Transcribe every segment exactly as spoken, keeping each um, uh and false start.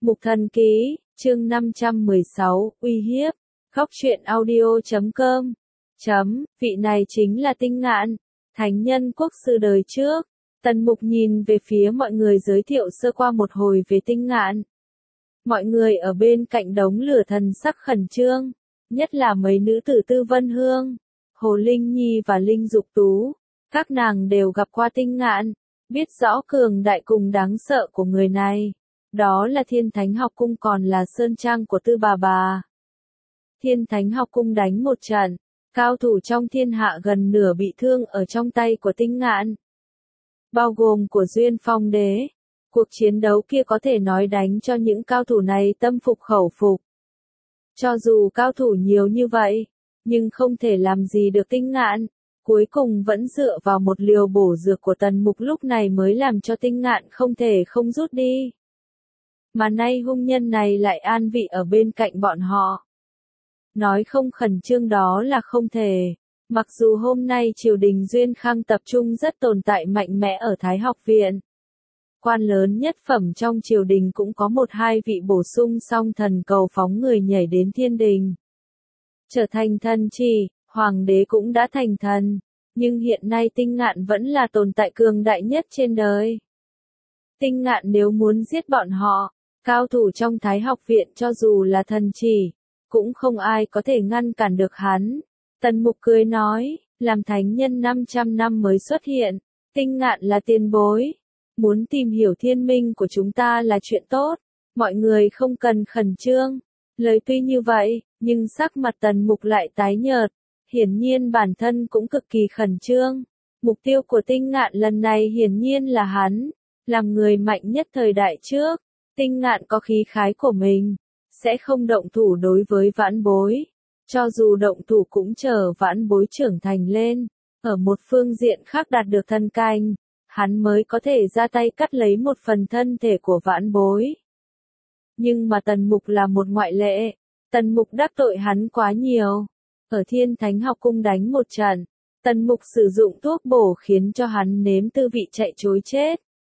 Mục Thần Ký, chương năm trăm mười sáu, uy hiếp. Góc truyện audio chấm com. Chấm, vị này chính là Tinh Ngạn, thánh nhân quốc sư đời trước. Tần Mục nhìn về phía mọi người giới thiệu sơ qua một hồi về Tinh Ngạn. Mọi người ở bên cạnh đống lửa thần sắc khẩn trương, nhất là mấy nữ tử Tư Vân Hương, Hồ Linh Nhi và Linh Dục Tú. Các nàng đều gặp qua Tinh Ngạn, biết rõ cường đại cùng đáng sợ của người này. Đó là Thiên Thánh Học Cung còn là sơn trang của Tư bà bà. Thiên Thánh Học Cung đánh một trận, cao thủ trong thiên hạ gần nửa bị thương ở trong tay của Tinh Ngạn. Bao gồm của Duyên Phong Đế. Cuộc chiến đấu kia có thể nói đánh cho những cao thủ này tâm phục khẩu phục. Cho dù cao thủ nhiều như vậy, nhưng không thể làm gì được Tinh Ngạn. Cuối cùng vẫn dựa vào một liều bổ dược của Tần Mục lúc này mới làm cho Tinh Ngạn không thể không rút đi. Mà nay hung nhân này lại an vị ở bên cạnh bọn họ. Nói không khẩn trương đó là không thể. Mặc dù hôm nay triều đình Duyên Khang tập trung rất tồn tại mạnh mẽ ở Thái Học Viện. Quan lớn nhất phẩm trong triều đình cũng có một hai vị bổ sung xong thần cầu phóng người nhảy đến thiên đình. Trở thành thần chỉ, hoàng đế cũng đã thành thần. Nhưng hiện nay Tinh Ngạn vẫn là tồn tại cường đại nhất trên đời. Tinh Ngạn nếu muốn giết bọn họ, cao thủ trong Thái Học Viện cho dù là thần chỉ, cũng không ai có thể ngăn cản được hắn. Tần Mục cười nói, làm thánh nhân năm trăm năm mới xuất hiện, Tinh Ngạn là tiền bối. Muốn tìm hiểu thiên minh của chúng ta là chuyện tốt, mọi người không cần khẩn trương. Lời tuy như vậy, nhưng sắc mặt Tần Mục lại tái nhợt, hiển nhiên bản thân cũng cực kỳ khẩn trương. Mục tiêu của Tinh Ngạn lần này hiển nhiên là hắn, làm người mạnh nhất thời đại trước. Tinh Ngạn có khí khái của mình, sẽ không động thủ đối với vãn bối. Cho dù động thủ cũng chờ vãn bối trưởng thành lên, ở một phương diện khác đạt được thân canh, hắn mới có thể ra tay cắt lấy một phần thân thể của vãn bối. Nhưng mà Tần Mục là một ngoại lệ, Tần Mục đắc tội hắn quá nhiều. Ở Thiên Thánh Học Cung đánh một trận, Tần Mục sử dụng thuốc bổ khiến cho hắn nếm tư vị chạy trối chết.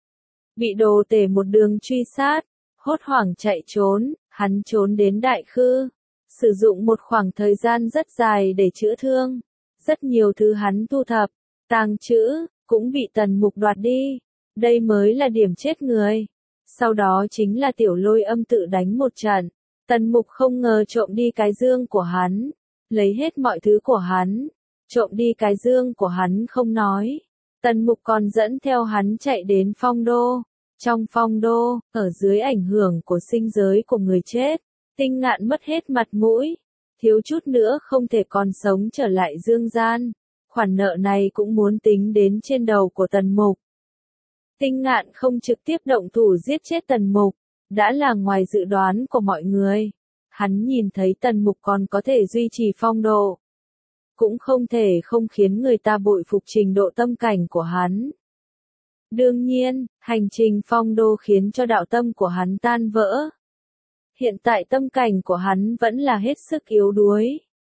Bị đồ tể một đường truy sát, hốt hoảng chạy trốn, hắn trốn đến Đại Khư, sử dụng một khoảng thời gian rất dài để chữa thương. Rất nhiều thứ hắn thu thập, tàng trữ, cũng bị Tần Mục đoạt đi. Đây mới là điểm chết người. Sau đó chính là Tiểu Lôi Âm tự đánh một trận. Tần Mục không ngờ trộm đi cái dương của hắn, lấy hết mọi thứ của hắn. Trộm đi cái dương của hắn không nói, Tần Mục còn dẫn theo hắn chạy đến Phong Đô. Trong Phong Đô, ở dưới ảnh hưởng của sinh giới của người chết, Tinh Ngạn mất hết mặt mũi, thiếu chút nữa không thể còn sống trở lại dương gian. Khoản nợ này cũng muốn tính đến trên đầu của Tần Mục. Tinh Ngạn không trực tiếp động thủ giết chết Tần Mục, đã là ngoài dự đoán của mọi người. Hắn nhìn thấy Tần Mục còn có thể duy trì phong độ, cũng không thể không khiến người ta bội phục trình độ tâm cảnh của hắn. Đương nhiên, hành trình Phong Đô khiến cho đạo tâm của hắn tan vỡ. Hiện tại tâm cảnh của hắn vẫn là hết sức yếu đuối.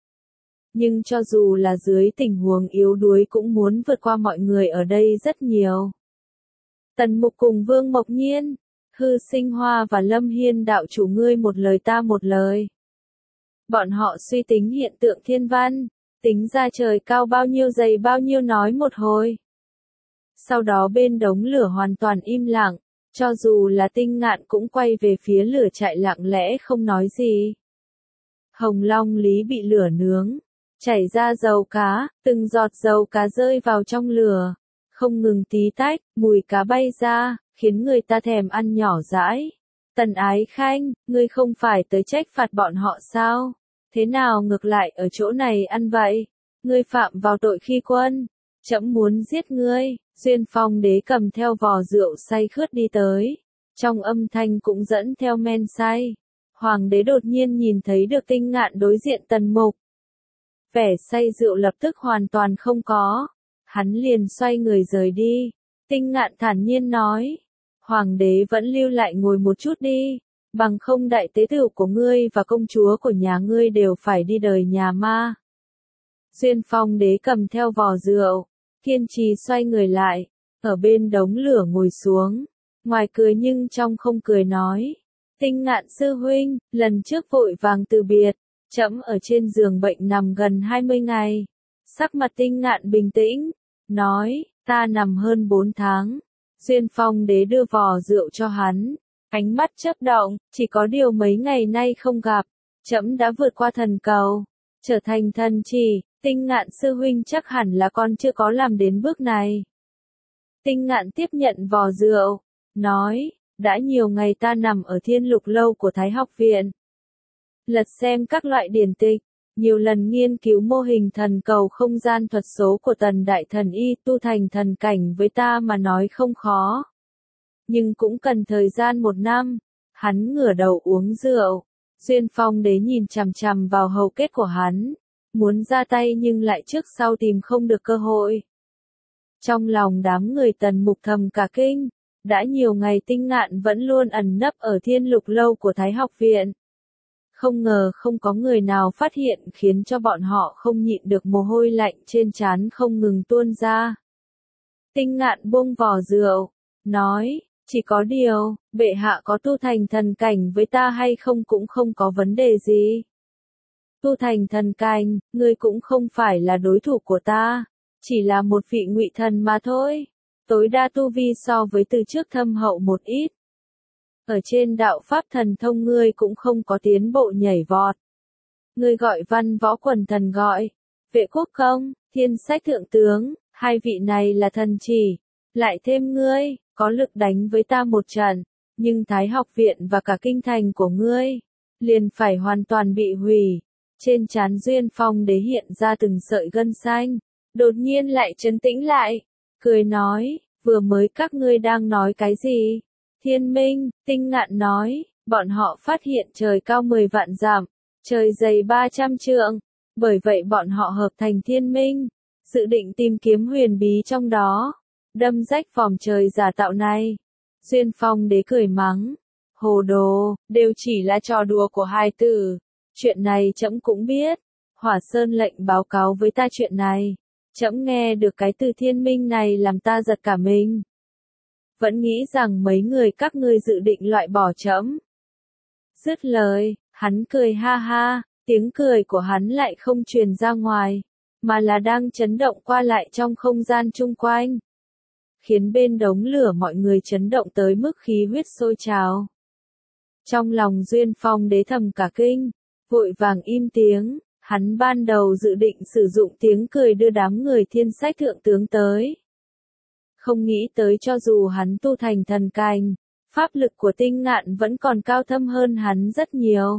Nhưng cho dù là dưới tình huống yếu đuối cũng muốn vượt qua mọi người ở đây rất nhiều. Tần Mục cùng Vương Mộc Nhiên, Hư Sinh Hoa và Lâm Hiên đạo chủ ngươi một lời ta một lời. Bọn họ suy tính hiện tượng thiên văn, tính ra trời cao bao nhiêu dày bao nhiêu nói một hồi. Sau đó bên đống lửa hoàn toàn im lặng, cho dù là Tinh Ngạn cũng quay về phía lửa chạy lặng lẽ không nói gì. Hồng Long Lý bị lửa nướng, chảy ra dầu cá, từng giọt dầu cá rơi vào trong lửa, không ngừng tí tách, mùi cá bay ra, khiến người ta thèm ăn nhỏ dãi. Tần Ái Khanh, ngươi không phải tới trách phạt bọn họ sao? Thế nào ngược lại ở chỗ này ăn vậy? Ngươi phạm vào tội khi quân, trẫm muốn giết ngươi. Duyên Phong Đế cầm theo vò rượu say khướt đi tới, trong âm thanh cũng dẫn theo men say. Hoàng đế đột nhiên nhìn thấy được Tinh Ngạn đối diện Tần Mục. Vẻ say rượu lập tức hoàn toàn không có, hắn liền xoay người rời đi. Tinh Ngạn thản nhiên nói, Hoàng đế vẫn lưu lại ngồi một chút đi, bằng không đại tế tửu của ngươi và công chúa của nhà ngươi đều phải đi đời nhà ma. Duyên Phong Đế cầm theo vò rượu, kiên trì xoay người lại, ở bên đống lửa ngồi xuống, ngoài cười nhưng trong không cười nói, Tinh Ngạn sư huynh, lần trước vội vàng từ biệt, trẫm ở trên giường bệnh nằm gần hai mươi ngày. Sắc mặt Tinh Ngạn bình tĩnh, nói, ta nằm hơn bốn tháng. Duyên Phong đế đưa vò rượu cho hắn, ánh mắt chớp động, chỉ có điều mấy ngày nay không gặp, trẫm đã vượt qua thần cầu, trở thành thần chỉ, Tinh Ngạn sư huynh chắc hẳn là con chưa có làm đến bước này. Tinh Ngạn tiếp nhận vò rượu, nói, đã nhiều ngày ta nằm ở Thiên Lục lâu của Thái học viện. Lật xem các loại điển tịch, nhiều lần nghiên cứu mô hình thần cầu không gian thuật số của Tần Đại Thần Y, tu thành thần cảnh với ta mà nói không khó. Nhưng cũng cần thời gian một năm. Hắn ngửa đầu uống rượu. Duyên Phong đế nhìn chằm chằm vào hầu kết của hắn. Muốn ra tay nhưng lại trước sau tìm không được cơ hội. Trong lòng đám người Tần Mục thầm cả kinh. Đã nhiều ngày Tinh Ngạn vẫn luôn ẩn nấp ở Thiên Lục lâu của Thái học viện. Không ngờ không có người nào phát hiện, khiến cho bọn họ không nhịn được mồ hôi lạnh trên trán không ngừng tuôn ra. Tinh Ngạn buông vò rượu, nói, chỉ có điều, bệ hạ có tu thành thần cảnh với ta hay không cũng không có vấn đề gì. Tu thành thần cảnh, ngươi cũng không phải là đối thủ của ta, chỉ là một vị ngụy thần mà thôi. Tối đa tu vi so với từ trước thâm hậu một ít. Ở trên đạo pháp thần thông ngươi cũng không có tiến bộ nhảy vọt. Ngươi gọi văn võ quần thần gọi, vệ quốc công, thiên sách thượng tướng, hai vị này là thần chỉ, lại thêm ngươi, có lực đánh với ta một trận, nhưng Thái học viện và cả kinh thành của ngươi, liền phải hoàn toàn bị hủy. Trên trán Duyên Phong đế hiện ra từng sợi gân xanh, đột nhiên lại trấn tĩnh lại, cười nói, vừa mới các ngươi đang nói cái gì? Thiên Minh, Tinh Ngạn nói, bọn họ phát hiện trời cao mười vạn dặm, trời dày ba trăm trượng, bởi vậy bọn họ hợp thành Thiên Minh, dự định tìm kiếm huyền bí trong đó, đâm rách vòm trời giả tạo này. Duyên Phong đế cười mắng, hồ đồ, đều chỉ là trò đùa của hai tử, chuyện này trẫm cũng biết, Hỏa Sơn lệnh báo cáo với ta chuyện này, trẫm nghe được cái từ Thiên Minh này làm ta giật cả mình. Vẫn nghĩ rằng mấy người các ngươi dự định loại bỏ trẫm. Dứt lời, hắn cười ha ha, tiếng cười của hắn lại không truyền ra ngoài, mà là đang chấn động qua lại trong không gian chung quanh. Khiến bên đống lửa mọi người chấn động tới mức khí huyết sôi trào. Trong lòng Duyên Phong đế thầm cả kinh, vội vàng im tiếng, hắn ban đầu dự định sử dụng tiếng cười đưa đám người thiên sách thượng tướng tới. Không nghĩ tới cho dù hắn tu thành thần cảnh, pháp lực của Tinh Ngạn vẫn còn cao thâm hơn hắn rất nhiều.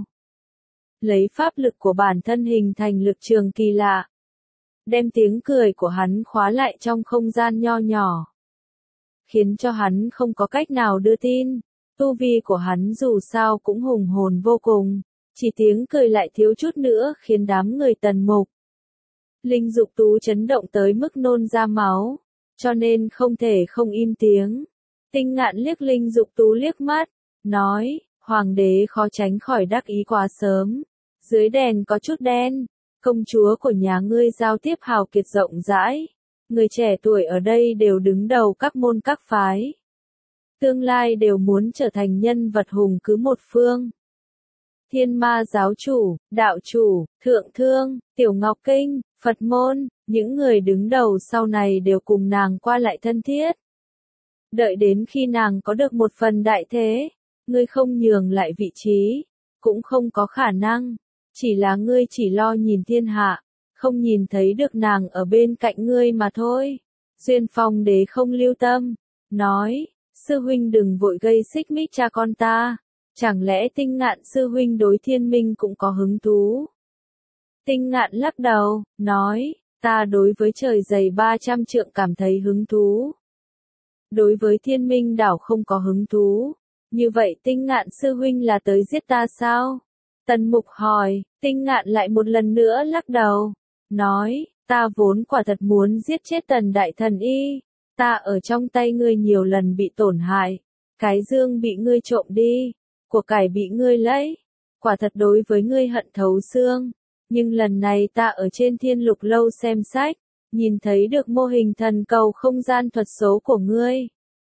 Lấy pháp lực của bản thân hình thành lực trường kỳ lạ. Đem tiếng cười của hắn khóa lại trong không gian nho nhỏ. Khiến cho hắn không có cách nào đưa tin. Tu vi của hắn dù sao cũng hùng hồn vô cùng. Chỉ tiếng cười lại thiếu chút nữa khiến đám người Tần Mục. Linh Dục Tú chấn động tới mức nôn ra máu. Cho nên không thể không im tiếng. Tinh Ngạn liếc Linh Dục Tú liếc mắt, nói, Hoàng đế khó tránh khỏi đắc ý quá sớm. Dưới đèn có chút đen, công chúa của nhà ngươi giao tiếp hào kiệt rộng rãi. Người trẻ tuổi ở đây đều đứng đầu các môn các phái. Tương lai đều muốn trở thành nhân vật hùng cứ một phương. Thiên Ma giáo chủ, đạo chủ, thượng thương, tiểu ngọc kinh, Phật môn, những người đứng đầu sau này đều cùng nàng qua lại thân thiết. Đợi đến khi nàng có được một phần đại thế, ngươi không nhường lại vị trí, cũng không có khả năng, chỉ là ngươi chỉ lo nhìn thiên hạ, không nhìn thấy được nàng ở bên cạnh ngươi mà thôi. Duyên Phong đế không lưu tâm, nói, sư huynh đừng vội gây xích mích cha con ta, chẳng lẽ Tinh Ngạn sư huynh đối Thiên Minh cũng có hứng thú? Tinh Ngạn lắc đầu, nói, ta đối với trời dày ba trăm trượng cảm thấy hứng thú. Đối với Thiên Minh đảo không có hứng thú. Như vậy Tinh Ngạn sư huynh là tới giết ta sao? Tần Mục hỏi, Tinh Ngạn lại một lần nữa lắc đầu. Nói, ta vốn quả thật muốn giết chết Tần Đại Thần Y. Ta ở trong tay ngươi nhiều lần bị tổn hại. Cái dương bị ngươi trộm đi. Của cải bị ngươi lấy. Quả thật đối với ngươi hận thấu xương. Nhưng lần này ta ở trên Thiên Lục lâu xem sách, nhìn thấy được mô hình thần cầu không gian thuật số của ngươi.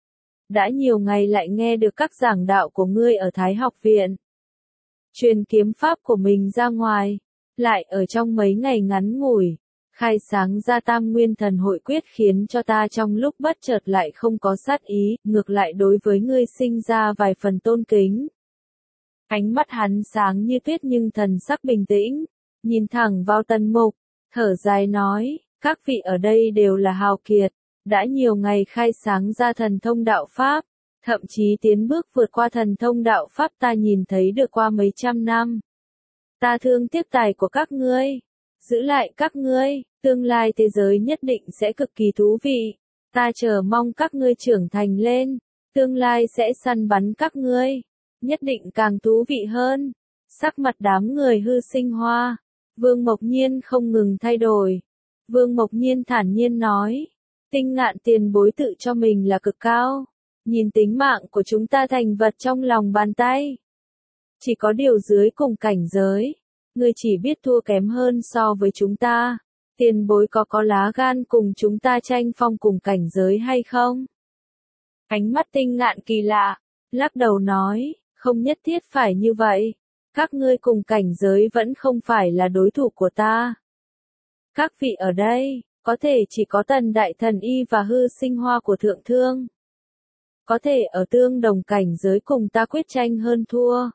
đã nhiều ngày lại nghe được các giảng đạo của ngươi ở Thái học viện. Truyền kiếm pháp của mình ra ngoài, lại ở trong mấy ngày ngắn ngủi, khai sáng ra Tam Nguyên Thần Hội Quyết khiến cho ta trong lúc bất chợt lại không có sát ý, ngược lại đối với ngươi sinh ra vài phần tôn kính. Ánh mắt hắn sáng như tuyết nhưng thần sắc bình tĩnh, nhìn thẳng vào Tần Mục, thở dài nói, các vị ở đây đều là hào kiệt, đã nhiều ngày khai sáng ra thần thông đạo Pháp, thậm chí tiến bước vượt qua thần thông đạo Pháp ta nhìn thấy được qua mấy trăm năm. Ta thương tiếc tài của các ngươi, giữ lại các ngươi, tương lai thế giới nhất định sẽ cực kỳ thú vị, ta chờ mong các ngươi trưởng thành lên, tương lai sẽ săn bắn các ngươi, nhất định càng thú vị hơn. Sắc mặt đám người hư sinh hoa, Vương Mộc Nhiên không ngừng thay đổi. Vương Mộc Nhiên thản nhiên nói, Tinh Ngạn tiền bối tự cho mình là cực cao, nhìn tính mạng của chúng ta thành vật trong lòng bàn tay. Chỉ có điều dưới cùng cảnh giới, ngươi chỉ biết thua kém hơn so với chúng ta, tiền bối có có lá gan cùng chúng ta tranh phong cùng cảnh giới hay không? Ánh mắt Tinh Ngạn kỳ lạ, lắc đầu nói, không nhất thiết phải như vậy, các ngươi cùng cảnh giới vẫn không phải là đối thủ của ta. Các vị ở đây, có thể chỉ có Tần Đại Thần Y và Hư Sinh Hoa của Thượng Thương. Có thể ở tương đồng cảnh giới cùng ta quyết tranh hơn thua.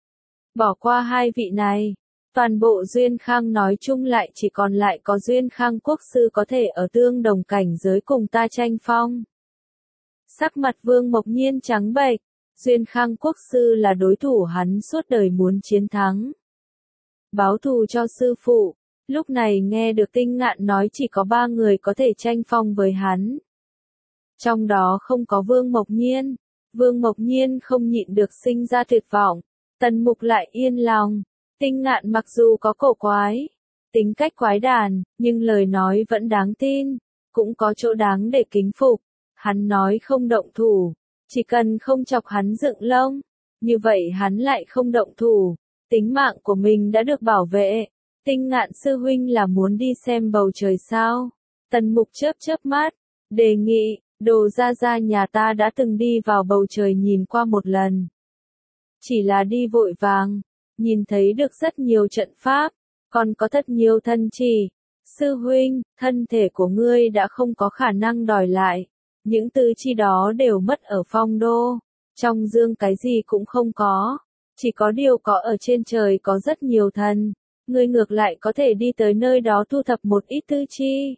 Bỏ qua hai vị này, toàn bộ Duyên Khang nói chung lại chỉ còn lại có Duyên Khang Quốc Sư có thể ở tương đồng cảnh giới cùng ta tranh phong. Sắc mặt Vương Mộc Nhiên trắng bệch, Duyên Khang Quốc Sư là đối thủ hắn suốt đời muốn chiến thắng. Báo thù cho sư phụ, lúc này nghe được Tinh Ngạn nói chỉ có ba người có thể tranh phong với hắn. Trong đó không có Vương Mộc Nhiên, Vương Mộc Nhiên không nhịn được sinh ra tuyệt vọng, Tần Mục lại yên lòng. Tinh Ngạn mặc dù có cổ quái, tính cách quái đản, nhưng lời nói vẫn đáng tin, cũng có chỗ đáng để kính phục. Hắn nói không động thủ, chỉ cần không chọc hắn dựng lông, như vậy hắn lại không động thủ, tính mạng của mình đã được bảo vệ. Tinh Ngạn sư huynh là muốn đi xem bầu trời sao? Tần Mục chớp chớp mắt, đề nghị, Đồ gia gia nhà ta đã từng đi vào bầu trời nhìn qua một lần. Chỉ là đi vội vàng, nhìn thấy được rất nhiều trận pháp, còn có thật nhiều thân chỉ. Sư huynh, thân thể của ngươi đã không có khả năng đòi lại, những tứ chi đó đều mất ở phong đô, trong dương cái gì cũng không có, chỉ có điều có ở trên trời có rất nhiều thần, ngươi ngược lại có thể đi tới nơi đó thu thập một ít tứ chi.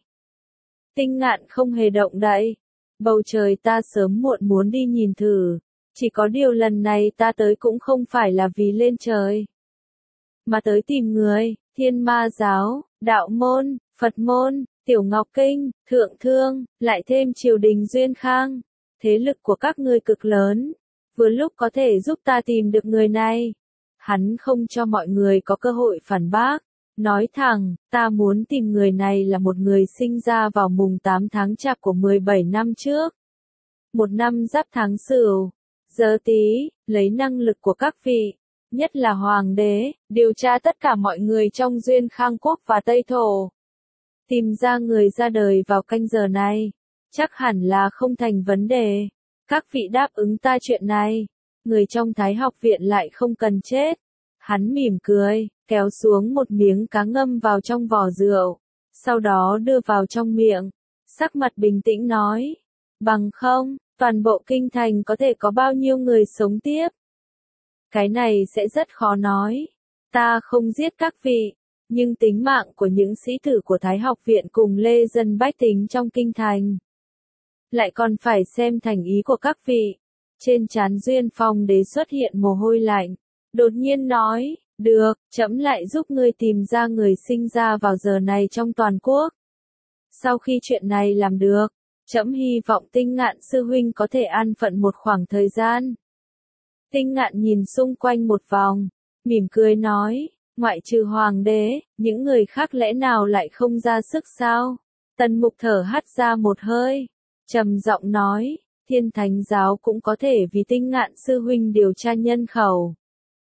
Tinh Ngạn không hề động đậy, bầu trời ta sớm muộn muốn đi nhìn thử, chỉ có điều lần này ta tới cũng không phải là vì lên trời, mà tới tìm người. Thiên Ma giáo, Đạo môn, Phật môn, Tiểu Ngọc Kinh, Thượng Thương, lại thêm triều đình Duyên Khang, thế lực của các ngươi cực lớn, vừa lúc có thể giúp ta tìm được người này. Hắn không cho mọi người có cơ hội phản bác, nói thẳng, ta muốn tìm người này là một người sinh ra vào mùng tám tháng Chạp của mười bảy năm trước. Một năm Giáp tháng Sửu, giờ Tý, lấy năng lực của các vị, nhất là Hoàng đế, điều tra tất cả mọi người trong Duyên Khang Quốc và Tây Thổ. Tìm ra người ra đời vào canh giờ này, chắc hẳn là không thành vấn đề. Các vị đáp ứng ta chuyện này, người trong Thái học viện lại không cần chết. Hắn mỉm cười, kéo xuống một miếng cá ngâm vào trong vò rượu, sau đó đưa vào trong miệng, sắc mặt bình tĩnh nói, bằng không, toàn bộ kinh thành có thể có bao nhiêu người sống tiếp. Cái này sẽ rất khó nói, ta không giết các vị, nhưng tính mạng của những sĩ tử của Thái học viện cùng lê dân bách tính trong kinh thành, lại còn phải xem thành ý của các vị. Trên trán Duyên Phong đế xuất hiện mồ hôi lạnh, đột nhiên nói, được, trẫm lại giúp ngươi tìm ra người sinh ra vào giờ này trong toàn quốc. Sau khi chuyện này làm được, trẫm hy vọng Tinh Ngạn sư huynh có thể an phận một khoảng thời gian. Tinh Ngạn nhìn xung quanh một vòng, mỉm cười nói, ngoại trừ Hoàng đế, những người khác lẽ nào lại không ra sức sao? Tần Mục thở hắt ra một hơi, trầm giọng nói, Thiên Thánh giáo cũng có thể vì Tinh Ngạn sư huynh điều tra nhân khẩu.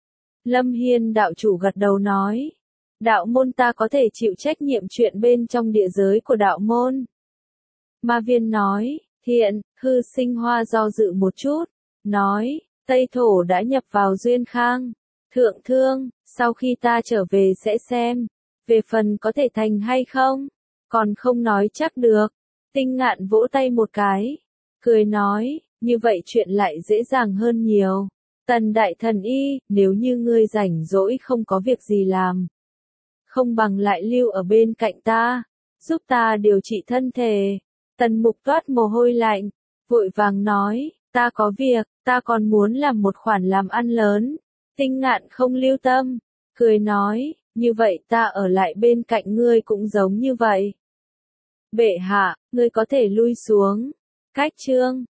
Lâm Hiên đạo chủ gật đầu nói, đạo môn ta có thể chịu trách nhiệm chuyện bên trong địa giới của đạo môn. Ma Viên nói, Thiện, Hư Sinh Hoa do dự một chút, nói, Tây Thổ đã nhập vào Duyên Khang. Thượng Thương, sau khi ta trở về sẽ xem, về phần có thể thành hay không, còn không nói chắc được. Tinh Ngạn vỗ tay một cái, cười nói, như vậy chuyện lại dễ dàng hơn nhiều. Tần Đại Thần Y, nếu như ngươi rảnh rỗi không có việc gì làm, không bằng lại lưu ở bên cạnh ta, giúp ta điều trị thân thể. Tần Mục toát mồ hôi lạnh, vội vàng nói, ta có việc, ta còn muốn làm một khoản làm ăn lớn. Tinh Ngạn không lưu tâm, cười nói, như vậy ta ở lại bên cạnh ngươi cũng giống như vậy. Bệ hạ, ngươi có thể lui xuống. Cách chương